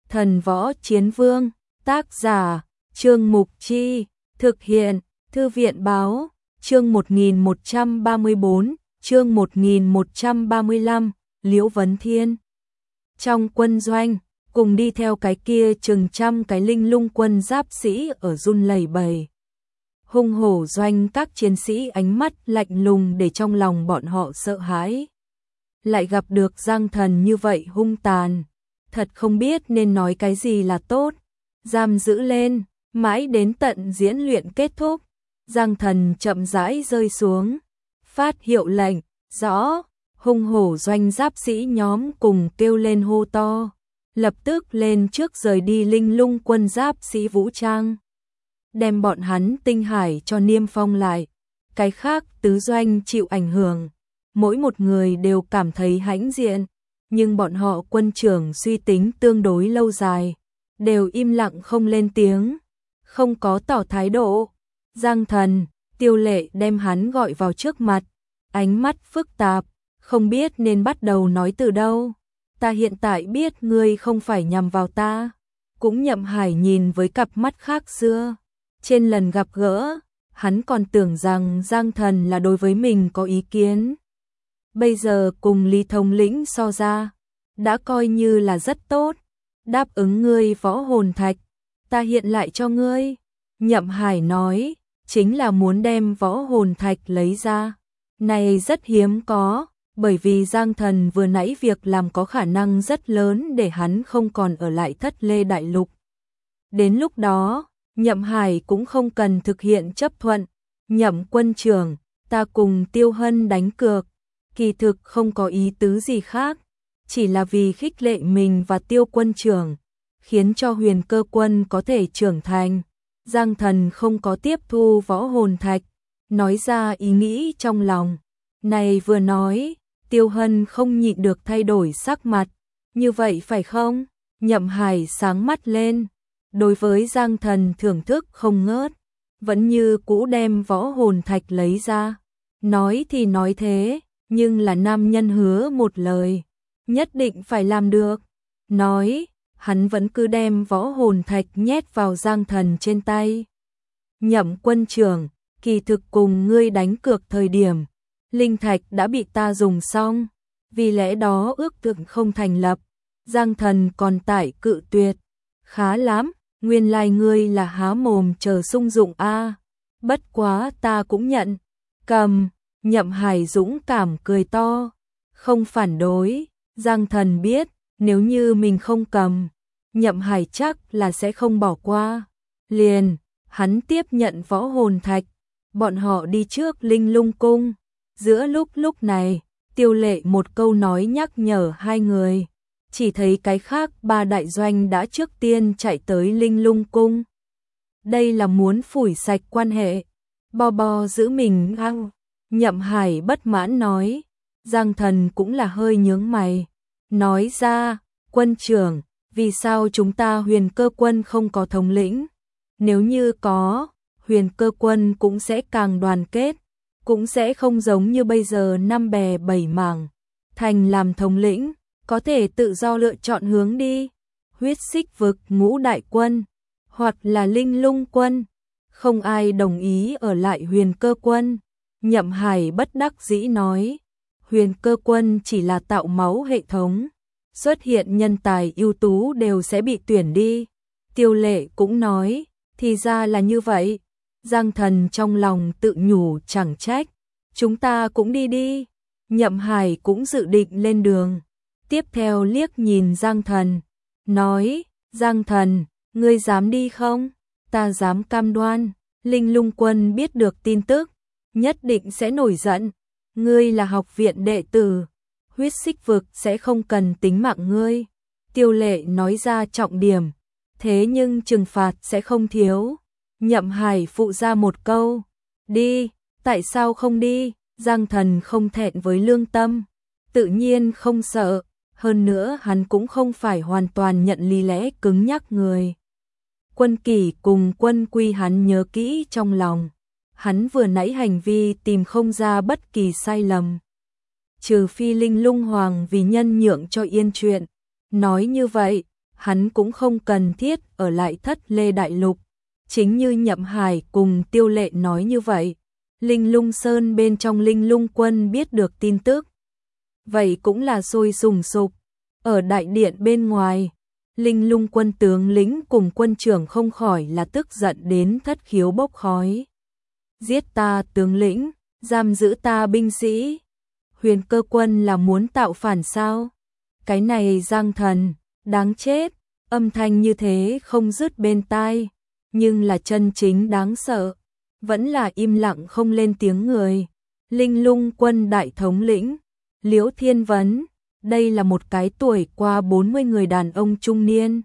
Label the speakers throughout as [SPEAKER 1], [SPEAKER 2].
[SPEAKER 1] Thần Võ Chiến Vương, tác giả, Trương Mục Chi, thực hiện, Thư viện Báo, chương 1134, chương 1135, Liễu Vấn Thiên. Trong quân doanh, cùng đi theo cái kia chừng trăm cái linh lung quân giáp sĩ ở run lẩy bẩy. Hung hổ doanh các chiến sĩ ánh mắt lạnh lùng để trong lòng bọn họ sợ hãi. Lại gặp được Giang Thần như vậy hung tàn, thật không biết nên nói cái gì là tốt. Giam giữ lên, mãi đến tận diễn luyện kết thúc, Giang Thần chậm rãi rơi xuống, phát hiệu lệnh, rõ. Hung hổ doanh giáp sĩ nhóm cùng kêu lên hô to, lập tức lên trước rời đi linh lung quân giáp sĩ vũ trang, đem bọn hắn tinh hải cho niêm phong lại. Cái khác tứ doanh chịu ảnh hưởng, mỗi một người đều cảm thấy hãnh diện, nhưng bọn họ quân trưởng suy tính tương đối lâu dài, đều im lặng không lên tiếng, không có tỏ thái độ. Giang Thần, Tiêu Lệ đem hắn gọi vào trước mặt, ánh mắt phức tạp, không biết nên bắt đầu nói từ đâu. Ta hiện tại biết ngươi không phải nhằm vào ta. Cũng Nhậm Hải nhìn với cặp mắt khác xưa. Trên lần gặp gỡ, hắn còn tưởng rằng Giang Thần là đối với mình có ý kiến. Bây giờ cùng Lý Thống lĩnh so ra, đã coi như là rất tốt. Đáp ứng ngươi võ hồn thạch, ta hiện lại cho ngươi. Nhậm Hải nói, chính là muốn đem võ hồn thạch lấy ra. Này rất hiếm có, bởi vì Giang Thần vừa nãy việc làm có khả năng rất lớn để hắn không còn ở lại Thất Lê Đại Lục. Đến lúc đó, Nhậm Hải cũng không cần thực hiện chấp thuận. Nhậm quân trưởng, ta cùng Tiêu Hân đánh cược, kỳ thực không có ý tứ gì khác, chỉ là vì khích lệ mình và Tiêu quân trưởng, khiến cho Huyền Cơ quân có thể trưởng thành. Giang Thần không có tiếp thu võ hồn thạch, nói ra ý nghĩ trong lòng. Này vừa nói, Tiêu Hân không nhịn được thay đổi sắc mặt. Như vậy phải không? Nhậm Hải sáng mắt lên, đối với Giang Thần thưởng thức không ngớt, vẫn như cũ đem võ hồn thạch lấy ra. Nói thì nói thế, nhưng là nam nhân hứa một lời, nhất định phải làm được. Nói, hắn vẫn cứ đem võ hồn thạch nhét vào Giang Thần trên tay. Nhậm quân trưởng, kỳ thực cùng ngươi đánh cược thời điểm, linh thạch đã bị ta dùng xong, vì lẽ đó ước tượng không thành lập. Giang Thần còn tại cự tuyệt. Khá lắm, nguyên lai ngươi là há mồm chờ sung dụng a. Bất quá ta cũng nhận. Cầm. Nhậm Hải dũng cảm cười to, không phản đối. Giang Thần biết, nếu như mình không cầm, Nhậm Hải chắc là sẽ không bỏ qua. Liền, hắn tiếp nhận võ hồn thạch, bọn họ đi trước linh lung cung. Giữa lúc này, Tiêu Lệ một câu nói nhắc nhở hai người, chỉ thấy cái khác ba đại doanh đã trước tiên chạy tới linh lung cung. Đây là muốn phủi sạch quan hệ, bo giữ mình ăn. Nhậm Hải bất mãn nói. Giang Thần cũng là hơi nhướng mày, nói ra, quân trưởng, vì sao chúng ta Huyền Cơ quân không có thống lĩnh? Nếu như có, Huyền Cơ quân cũng sẽ càng đoàn kết, cũng sẽ không giống như bây giờ năm bè bảy mảng. Thành làm thống lĩnh, có thể tự do lựa chọn hướng đi. Huyết Xích Vực Ngũ đại quân, hoặc là Linh Lung quân, không ai đồng ý ở lại Huyền Cơ quân. Nhậm Hải bất đắc dĩ nói, Huyền Cơ quân chỉ là tạo máu hệ thống, xuất hiện nhân tài ưu tú đều sẽ bị tuyển đi. Tiêu Lệ cũng nói, thì ra là như vậy. Giang Thần trong lòng tự nhủ chẳng trách, chúng ta cũng đi đi. Nhậm Hải cũng dự định lên đường, tiếp theo liếc nhìn Giang Thần, nói, Giang Thần, ngươi dám đi không? Ta dám cam đoan, Linh Lung quân biết được tin tức, nhất định sẽ nổi giận. Ngươi là học viện đệ tử, Huyết Xích Vực sẽ không cần tính mạng ngươi. Tiêu Lệ nói ra trọng điểm, thế nhưng trừng phạt sẽ không thiếu. Nhậm Hải phụ ra một câu, đi. Tại sao không đi? Giang Thần không thẹn với lương tâm, tự nhiên không sợ, hơn nữa hắn cũng không phải hoàn toàn nhận lý lẽ cứng nhắc người. Quân kỷ cùng quân quy hắn nhớ kỹ trong lòng, hắn vừa nãy hành vi tìm không ra bất kỳ sai lầm. Trừ phi Linh Lung Hoàng vì nhân nhượng cho yên chuyện, nói như vậy, hắn cũng không cần thiết ở lại Thất Lê Đại Lục. Chính như Nhậm Hải cùng Tiêu Lệ nói như vậy, Linh Lung Sơn bên trong Linh Lung Quân biết được tin tức. Vậy cũng là sôi sùng sục. Ở đại điện bên ngoài, Linh Lung Quân tướng lĩnh cùng quân trưởng không khỏi là tức giận đến thất khiếu bốc khói. Giết ta tướng lĩnh, giam giữ ta binh sĩ. Huyền Cơ Quân là muốn tạo phản sao? Cái này Giang Thần, đáng chết, âm thanh như thế không dứt bên tai, nhưng là chân chính đáng sợ, vẫn là im lặng không lên tiếng người. Linh Lung Quân đại thống lĩnh, Liễu Thiên Vấn, đây là một cái tuổi qua 40 người đàn ông trung niên.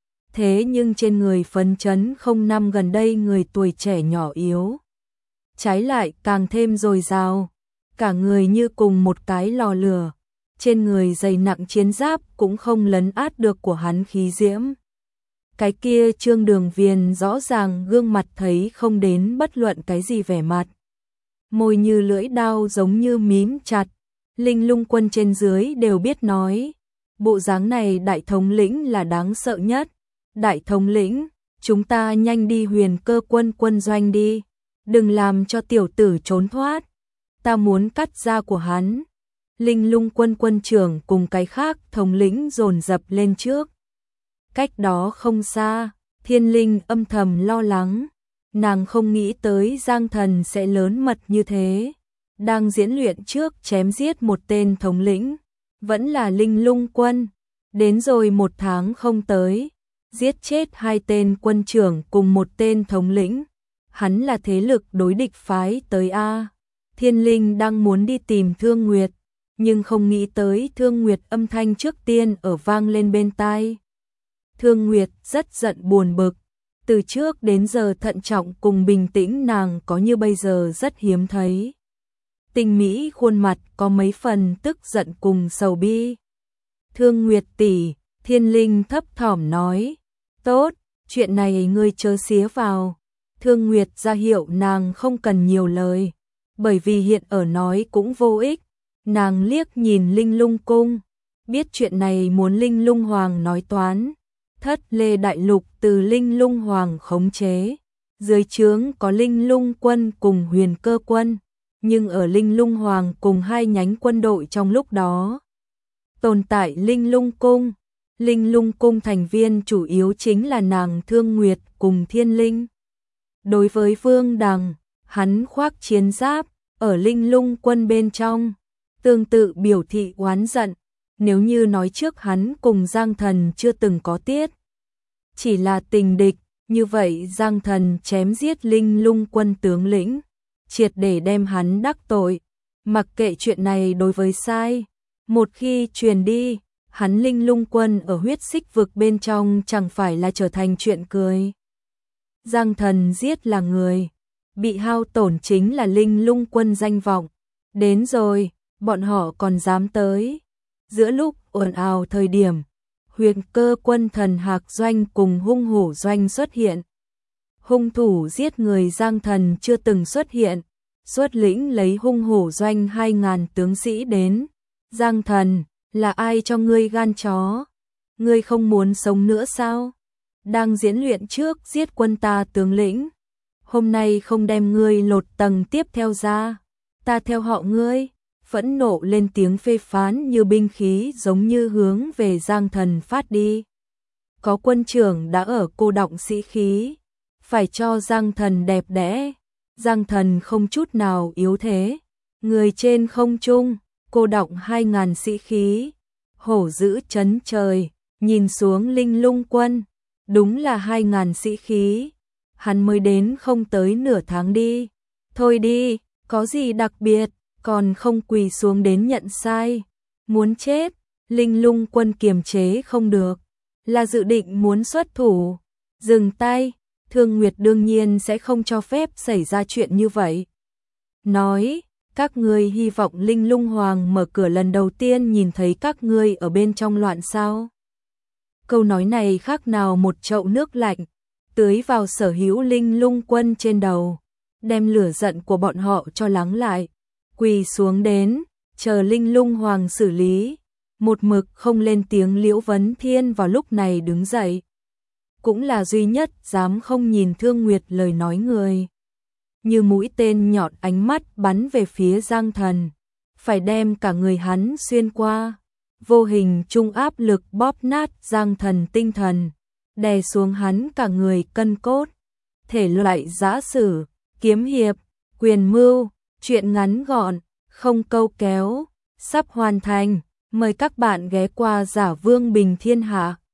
[SPEAKER 1] Thế nhưng trên người phấn chấn không năm gần đây người tuổi trẻ nhỏ yếu. Trái lại càng thêm dồi dào, cả người như cùng một cái lò lửa, trên người dày nặng chiến giáp cũng không lấn át được của hắn khí diễm. Cái kia Trương Đường Viền rõ ràng gương mặt thấy không đến bất luận cái gì vẻ mặt. Môi như lưỡi đao giống như mím chặt, Linh Lung Quân trên dưới đều biết nói. Bộ dáng này đại thống lĩnh là đáng sợ nhất. Đại thống lĩnh, chúng ta nhanh đi Huyền Cơ Quân quân doanh đi. Đừng làm cho tiểu tử trốn thoát. Ta muốn cắt da của hắn. Linh Lung Quân quân trưởng cùng cái khác thống lĩnh dồn dập lên trước. Cách đó không xa, Thiên Linh âm thầm lo lắng. Nàng không nghĩ tới Giang Thần sẽ lớn mật như thế. Đang diễn luyện trước chém giết một tên thống lĩnh, vẫn là Linh Lung Quân. Đến rồi 1 tháng không tới, giết chết 2 tên quân trưởng cùng 1 tên thống lĩnh. Hắn là thế lực đối địch phái tới A. Thiên Linh đang muốn đi tìm Thương Nguyệt, nhưng không nghĩ tới Thương Nguyệt âm thanh trước tiên ở vang lên bên tai. Thương Nguyệt rất giận buồn bực, từ trước đến giờ thận trọng cùng bình tĩnh nàng có như bây giờ rất hiếm thấy. Tinh mỹ khuôn mặt có mấy phần tức giận cùng sầu bi. Thương Nguyệt tỷ, Thiên Linh thấp thỏm nói, tốt, chuyện này ngươi chớ xía vào. Thương Nguyệt ra hiệu nàng không cần nhiều lời, bởi vì hiện ở nói cũng vô ích. Nàng liếc nhìn Linh Lung Cung, biết chuyện này muốn Linh Lung Hoàng nói toán. Thất Lê Đại Lục từ Linh Lung Hoàng khống chế, dưới trướng có Linh Lung Quân cùng Huyền Cơ Quân, nhưng ở Linh Lung Hoàng cùng 2 nhánh quân đội trong lúc đó tồn tại Linh Lung Cung. Linh Lung Cung thành viên chủ yếu chính là nàng Thương Nguyệt cùng Thiên Linh. Đối với Vương Đằng, hắn khoác chiến giáp ở Linh Lung Quân bên trong, tương tự biểu thị oán giận. Nếu như nói trước hắn cùng Giang Thần chưa từng có tiết, chỉ là tình địch, như vậy Giang Thần chém giết Linh Lung Quân tướng lĩnh, triệt để đem hắn đắc tội. Mặc kệ chuyện này đối với sai, một khi truyền đi, hắn Linh Lung Quân ở huyết xích vực bên trong chẳng phải là trở thành chuyện cười. Giang Thần giết là người, bị hao tổn chính là Linh Lung Quân danh vọng. Đến rồi, bọn họ còn dám tới. Giữa lúc ồn ào thời điểm, Huyền Cơ Quân Thần Hạc Doanh cùng Hung Hổ Doanh xuất hiện. Hung thủ giết người Giang Thần chưa từng xuất hiện, xuất lĩnh lấy Hung Hổ Doanh 2000 tướng sĩ đến. Giang Thần, là ai cho ngươi gan chó? Ngươi không muốn sống nữa sao? Đang diễn luyện trước giết quân ta tướng lĩnh. Hôm nay không đem ngươi lột tầng tiếp theo ra, ta theo họ ngươi. Phẫn nộ lên tiếng phê phán như binh khí giống như hướng về Giang Thần phát đi. Có quân trưởng đã ở cô động sĩ khí, phải cho Giang Thần đẹp đẽ. Giang Thần không chút nào yếu thế, người trên không trung, cô động 2000 sĩ khí, hổ dữ chấn trời, nhìn xuống Linh Lung Quân, đúng là 2000 sĩ khí. Hắn mới đến không tới nửa tháng đi, thôi đi, có gì đặc biệt, còn không quỳ xuống đến nhận sai. Muốn chết, Linh Lung Quân kiềm chế không được, là dự định muốn xuất thủ. Dừng tay, Thương Nguyệt đương nhiên sẽ không cho phép xảy ra chuyện như vậy. Nói, các ngươi hy vọng Linh Lung Hoàng mở cửa lần đầu tiên nhìn thấy các ngươi ở bên trong loạn sao? Câu nói này khác nào một chậu nước lạnh, tưới vào sở hữu Linh Lung Quân trên đầu, đem lửa giận của bọn họ cho lắng lại. Quỳ xuống đến, chờ Linh Lung Hoàng xử lý. Một mực không lên tiếng Liễu Vấn Thiên vào lúc này đứng dậy. Cũng là duy nhất dám không nhìn Thương Nguyệt lời nói người. Như mũi tên nhọn ánh mắt bắn về phía Giang Thần. Phải đem cả người hắn xuyên qua. Vô hình trung áp lực bóp nát Giang Thần tinh thần. Đè xuống hắn cả người cân cốt. Thể loại giã sử, kiếm hiệp, quyền mưu, truyện ngắn gọn, không câu kéo, sắp hoàn thành. Mời các bạn ghé qua Giả Vương Bình Thiên Hạ.